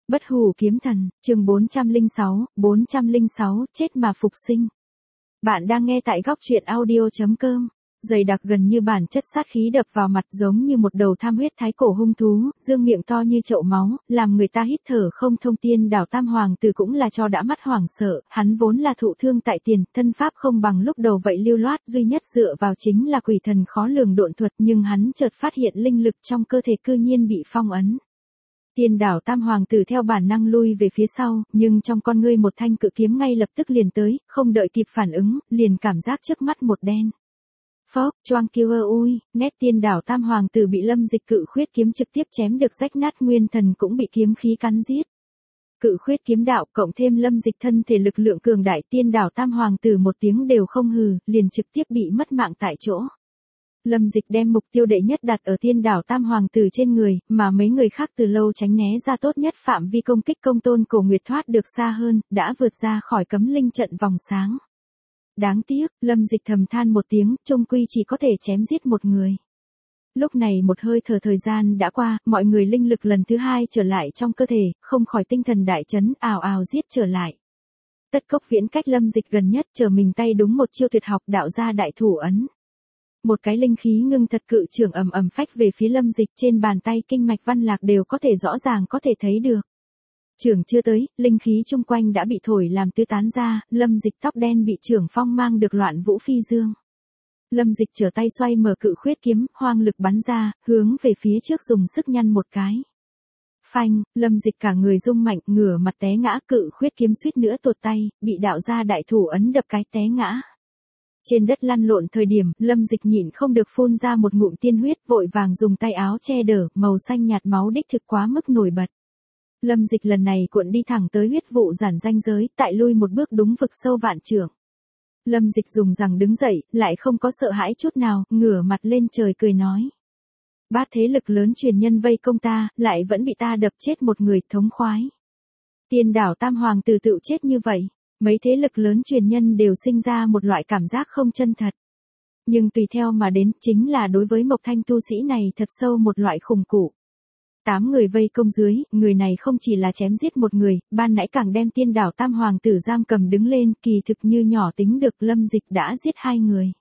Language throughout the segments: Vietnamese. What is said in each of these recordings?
Bất hủ kiếm thần, chương 406, chết mà phục sinh. Bạn đang nghe tại góc truyện audio.com. Dày đặc gần như bản chất sát khí đập vào mặt giống như một đầu tham huyết thái cổ hung thú, dương miệng to như chậu máu, làm người ta hít thở không thông. Tiên đảo Tam Hoàng Tử cũng là cho đã mắt hoảng sợ, hắn vốn là thụ thương tại tiền, thân pháp không bằng lúc đầu vậy lưu loát, duy nhất dựa vào chính là quỷ thần khó lường độn thuật, nhưng hắn chợt phát hiện linh lực trong cơ thể cư nhiên bị phong ấn. Tiên đảo Tam Hoàng Tử theo bản năng lui về phía sau, nhưng trong con ngươi một thanh cự kiếm ngay lập tức liền tới, không đợi kịp phản ứng, liền cảm giác trước mắt một đen. Phốc, choang kêu ui, nét tiên đảo Tam Hoàng Tử bị Lâm Dịch cự khuyết kiếm trực tiếp chém được rách nát, nguyên thần cũng bị kiếm khí cắn giết. Cự khuyết kiếm đạo cộng thêm Lâm Dịch thân thể lực lượng cường đại, tiên đảo Tam Hoàng Tử một tiếng đều không hừ, liền trực tiếp bị mất mạng tại chỗ. Lâm Dịch đem mục tiêu đệ nhất đặt ở tiên đảo Tam Hoàng Tử trên người, mà mấy người khác từ lâu tránh né ra, tốt nhất phạm vi công kích Công Tôn Cổ Nguyệt thoát được xa hơn, đã vượt ra khỏi cấm linh trận vòng sáng. Đáng tiếc, Lâm Dịch thầm than một tiếng, chung quy chỉ có thể chém giết một người. Lúc này một hơi thở thời gian đã qua, mọi người linh lực lần thứ hai trở lại trong cơ thể, không khỏi tinh thần đại chấn, ào ào giết trở lại. Tất Cốc Viễn cách Lâm Dịch gần nhất, chờ mình tay đúng một chiêu tuyệt học đạo ra đại thủ ấn. Một cái linh khí ngưng thật cự trưởng ầm ầm phách về phía Lâm Dịch, trên bàn tay kinh mạch văn lạc đều có thể rõ ràng có thể thấy được. Trưởng chưa tới, linh khí chung quanh đã bị thổi làm tứ tán ra, Lâm Dịch tóc đen bị trưởng phong mang được loạn vũ phi dương. Lâm Dịch trở tay xoay mở cự khuyết kiếm, hoang lực bắn ra, hướng về phía trước dùng sức nhăn một cái. Phanh, Lâm Dịch cả người rung mạnh, ngửa mặt té ngã, cự khuyết kiếm suýt nữa tuột tay, bị đạo ra đại thủ ấn đập cái té ngã. Trên đất lăn lộn thời điểm, Lâm Dịch nhịn không được phun ra một ngụm tiên huyết, vội vàng dùng tay áo che đỡ, màu xanh nhạt máu đích thực quá mức nổi bật. Lâm Dịch lần này cuộn đi thẳng tới huyết vụ giản ranh giới, tại lui một bước đúng vực sâu vạn trượng. Lâm Dịch dùng rằng đứng dậy, lại không có sợ hãi chút nào, ngửa mặt lên trời cười nói. Bát thế lực lớn truyền nhân vây công ta, lại vẫn bị ta đập chết một người, thống khoái. Tiên đảo Tam Hoàng Tử tự chết như vậy. Mấy thế lực lớn truyền nhân đều sinh ra một loại cảm giác không chân thật. Nhưng tùy theo mà đến chính là đối với Mộc Thanh tu sĩ này thật sâu một loại khủng cụ. 8 người vây công dưới, người này không chỉ là chém giết một người, ban nãy càng đem tiên đảo Tam Hoàng Tử giam cầm đứng lên, kỳ thực như nhỏ tính được Lâm Dịch đã giết 2 người.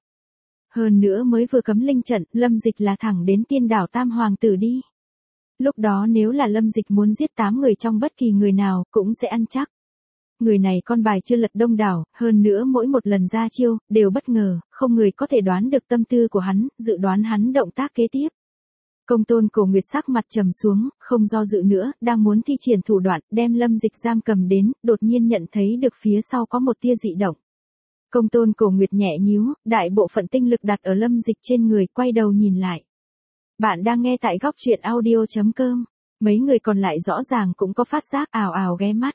Hơn nữa mới vừa cấm linh trận, Lâm Dịch là thẳng đến tiên đảo Tam Hoàng Tử đi. Lúc đó nếu là Lâm Dịch muốn giết 8 người trong bất kỳ người nào, cũng sẽ ăn chắc. Người này con bài chưa lật đông đảo, hơn nữa mỗi một lần ra chiêu, đều bất ngờ, không người có thể đoán được tâm tư của hắn, dự đoán hắn động tác kế tiếp. Công Tôn Cổ Nguyệt sắc mặt trầm xuống, không do dự nữa, đang muốn thi triển thủ đoạn, đem Lâm Dịch giam cầm đến, đột nhiên nhận thấy được phía sau có một tia dị động. Công Tôn Cổ Nguyệt nhẹ nhíu, đại bộ phận tinh lực đặt ở Lâm Dịch trên người, quay đầu nhìn lại. Bạn đang nghe tại góc truyện audio.com, mấy người còn lại rõ ràng cũng có phát giác, ào ào ghé mắt.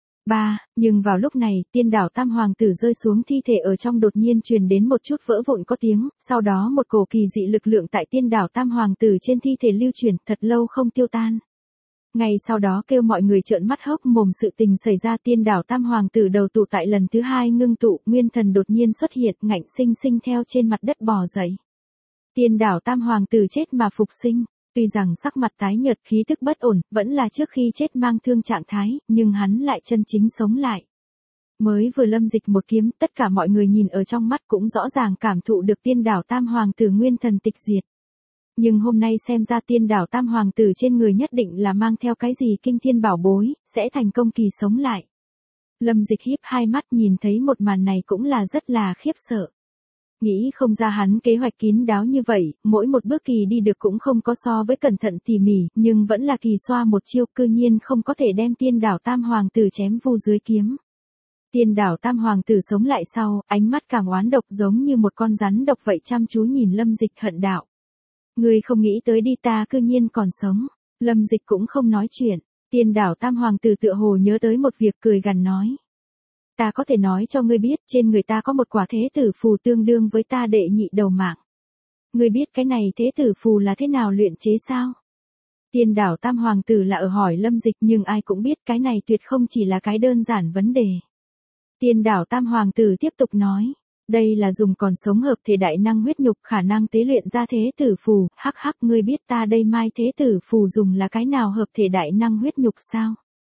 Nhưng vào lúc này, tiên đảo Tam Hoàng Tử rơi xuống thi thể ở trong đột nhiên truyền đến một chút vỡ vụn có tiếng, sau đó một cổ kỳ dị lực lượng tại tiên đảo Tam Hoàng Tử trên thi thể lưu truyền, thật lâu không tiêu tan. Ngay sau đó kêu mọi người trợn mắt hốc mồm, sự tình xảy ra, tiên đảo Tam Hoàng Tử đầu tụ tại lần thứ 2 ngưng tụ, nguyên thần đột nhiên xuất hiện, ngạnh sinh sinh theo trên mặt đất bò dậy. Tiên đảo Tam Hoàng Tử chết mà phục sinh. Tuy rằng sắc mặt tái nhợt, khí tức bất ổn, vẫn là trước khi chết mang thương trạng thái, nhưng hắn lại chân chính sống lại. Mới vừa Lâm Dịch một kiếm, tất cả mọi người nhìn ở trong mắt cũng rõ ràng cảm thụ được tiên đảo Tam Hoàng Tử nguyên thần tịch diệt. Nhưng hôm nay xem ra tiên đảo Tam Hoàng Tử trên người nhất định là mang theo cái gì kinh thiên bảo bối, sẽ thành công kỳ sống lại. Lâm Dịch híp hai mắt nhìn thấy một màn này cũng là rất là khiếp sợ. Nghĩ không ra hắn kế hoạch kín đáo như vậy, mỗi một bước kỳ đi được cũng không có so với cẩn thận tỉ mỉ, nhưng vẫn là kỳ xoa một chiêu, cư nhiên không có thể đem tiên đảo Tam Hoàng Tử chém vu dưới kiếm. Tiên đảo Tam Hoàng Tử sống lại sau, ánh mắt càng oán độc giống như một con rắn độc vậy, chăm chú nhìn Lâm Dịch hận đạo. Ngươi không nghĩ tới đi, ta cư nhiên còn sống. Lâm Dịch cũng không nói chuyện, tiên đảo Tam Hoàng Tử tựa hồ nhớ tới một việc, cười gằn nói. Ta có thể nói cho ngươi biết, trên người ta có một quả thế tử phù tương đương với ta đệ nhị đầu mạng. Ngươi biết cái này thế tử phù là thế nào luyện chế sao? Tiên đảo Tam Hoàng Tử là ở hỏi Lâm Dịch, nhưng ai cũng biết cái này tuyệt không chỉ là cái đơn giản vấn đề. Tiên đảo Tam Hoàng Tử tiếp tục nói, đây là dùng còn sống hợp thể đại năng huyết nhục khả năng tế luyện ra thế tử phù, hắc, ngươi biết ta đây mai thế tử phù dùng là cái nào hợp thể đại năng huyết nhục sao?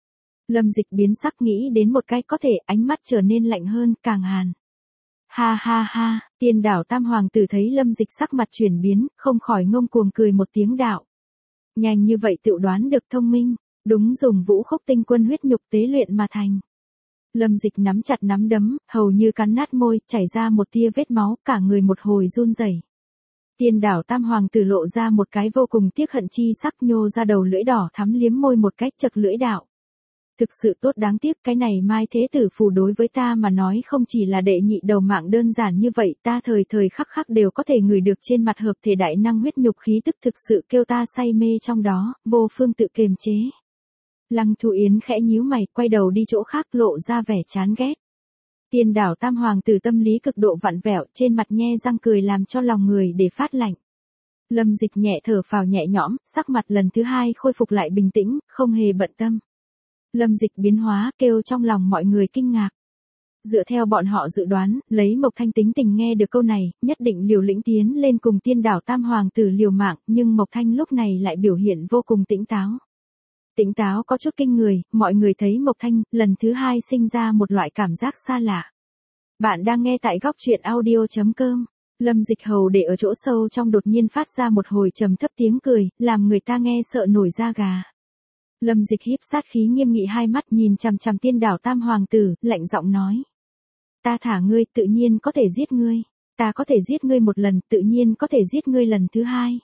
Lâm Dịch biến sắc nghĩ đến một cái có thể, ánh mắt trở nên lạnh hơn, càng hàn. Ha ha ha, Tiên đảo Tam Hoàng tử thấy Lâm Dịch sắc mặt chuyển biến, không khỏi ngông cuồng cười một tiếng đạo. Nhanh như vậy tự đoán được thông minh, đúng dùng vũ khúc tinh quân huyết nhục tế luyện mà thành. Lâm Dịch nắm chặt nắm đấm, hầu như cắn nát môi, chảy ra một tia vết máu, cả người một hồi run rẩy. Tiên đảo Tam Hoàng tử lộ ra một cái vô cùng tiếc hận chi sắc, nhô ra đầu lưỡi đỏ thắm liếm môi một cách chật lưỡi đạo. Thực sự tốt, đáng tiếc cái này Mai Thế Tử phù đối với ta mà nói không chỉ là đệ nhị đầu mạng đơn giản như vậy, ta thời thời khắc khắc đều có thể ngửi được trên mặt hợp thể đại năng huyết nhục khí tức, thực sự kêu ta say mê trong đó, vô phương tự kiềm chế. Lăng Thu Yến khẽ nhíu mày, quay đầu đi chỗ khác, lộ ra vẻ chán ghét. Tiên đảo Tam Hoàng tử tâm lý cực độ vặn vẹo, trên mặt nhe răng cười làm cho lòng người để phát lạnh. Lâm Dịch nhẹ thở phào nhẹ nhõm, sắc mặt lần thứ hai khôi phục lại bình tĩnh, không hề bận tâm. Lâm Dịch biến hóa, kêu trong lòng mọi người kinh ngạc. Dựa theo bọn họ dự đoán, lấy Mộc Thanh tính tình nghe được câu này, nhất định liều lĩnh tiến lên cùng tiên đảo Tam Hoàng tử liều mạng, nhưng Mộc Thanh lúc này lại biểu hiện vô cùng tỉnh táo. Tỉnh táo có chút kinh người, mọi người thấy Mộc Thanh, lần thứ hai sinh ra một loại cảm giác xa lạ. Bạn đang nghe tại góc truyện audio.com. Lâm Dịch hầu để ở chỗ sâu trong đột nhiên phát ra một hồi trầm thấp tiếng cười, làm người ta nghe sợ nổi da gà. Lâm Dịch híp sát khí nghiêm nghị hai mắt nhìn chằm chằm tiên đảo Tam Hoàng tử, lạnh giọng nói. Ta thả ngươi, tự nhiên có thể giết ngươi. Ta có thể giết ngươi một lần, tự nhiên có thể giết ngươi lần thứ hai.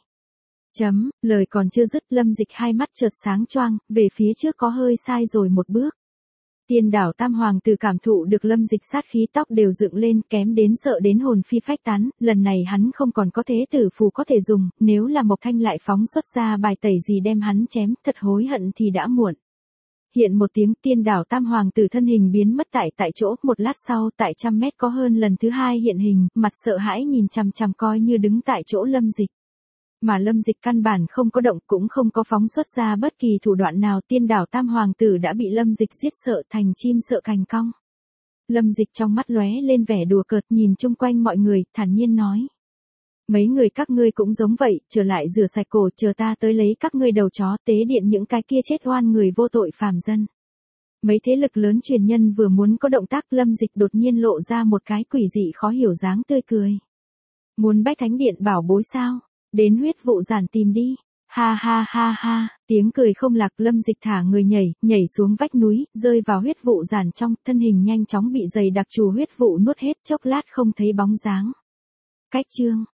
Lời còn chưa dứt, Lâm Dịch hai mắt chợt sáng choang, về phía trước có hơi sai rồi một bước. Tiên đảo Tam Hoàng tử cảm thụ được Lâm Dịch sát khí, tóc đều dựng lên, kém đến sợ đến hồn phi phách tán, lần này hắn không còn có thế tử phù có thể dùng, nếu là Mộc Thanh lại phóng xuất ra bài tẩy gì đem hắn chém, thật hối hận thì đã muộn. Hiện một tiếng, tiên đảo Tam Hoàng tử thân hình biến mất tại chỗ, một lát sau tại 100 mét có hơn lần thứ hai hiện hình, mặt sợ hãi nhìn chằm chằm coi như đứng tại chỗ Lâm Dịch. Mà Lâm Dịch căn bản không có động, cũng không có phóng xuất ra bất kỳ thủ đoạn nào, tiên đảo Tam Hoàng tử đã bị Lâm Dịch giết sợ thành chim sợ cành cong. Lâm Dịch trong mắt lóe lên vẻ đùa cợt, nhìn chung quanh mọi người, thản nhiên nói. Mấy người các ngươi cũng giống vậy, trở lại rửa sạch cổ, chờ ta tới lấy các ngươi đầu chó tế điện những cái kia chết oan người vô tội phàm dân. Mấy thế lực lớn truyền nhân vừa muốn có động tác, Lâm Dịch đột nhiên lộ ra một cái quỷ dị khó hiểu dáng tươi cười. Muốn bách thánh điện bảo bối sao? Đến huyết vụ giản tìm đi. Ha ha ha ha, tiếng cười không lạc, Lâm Dịch thả người nhảy xuống vách núi, rơi vào huyết vụ giản trong, thân hình nhanh chóng bị dày đặc trù huyết vụ nuốt hết, chốc lát không thấy bóng dáng. Cách chương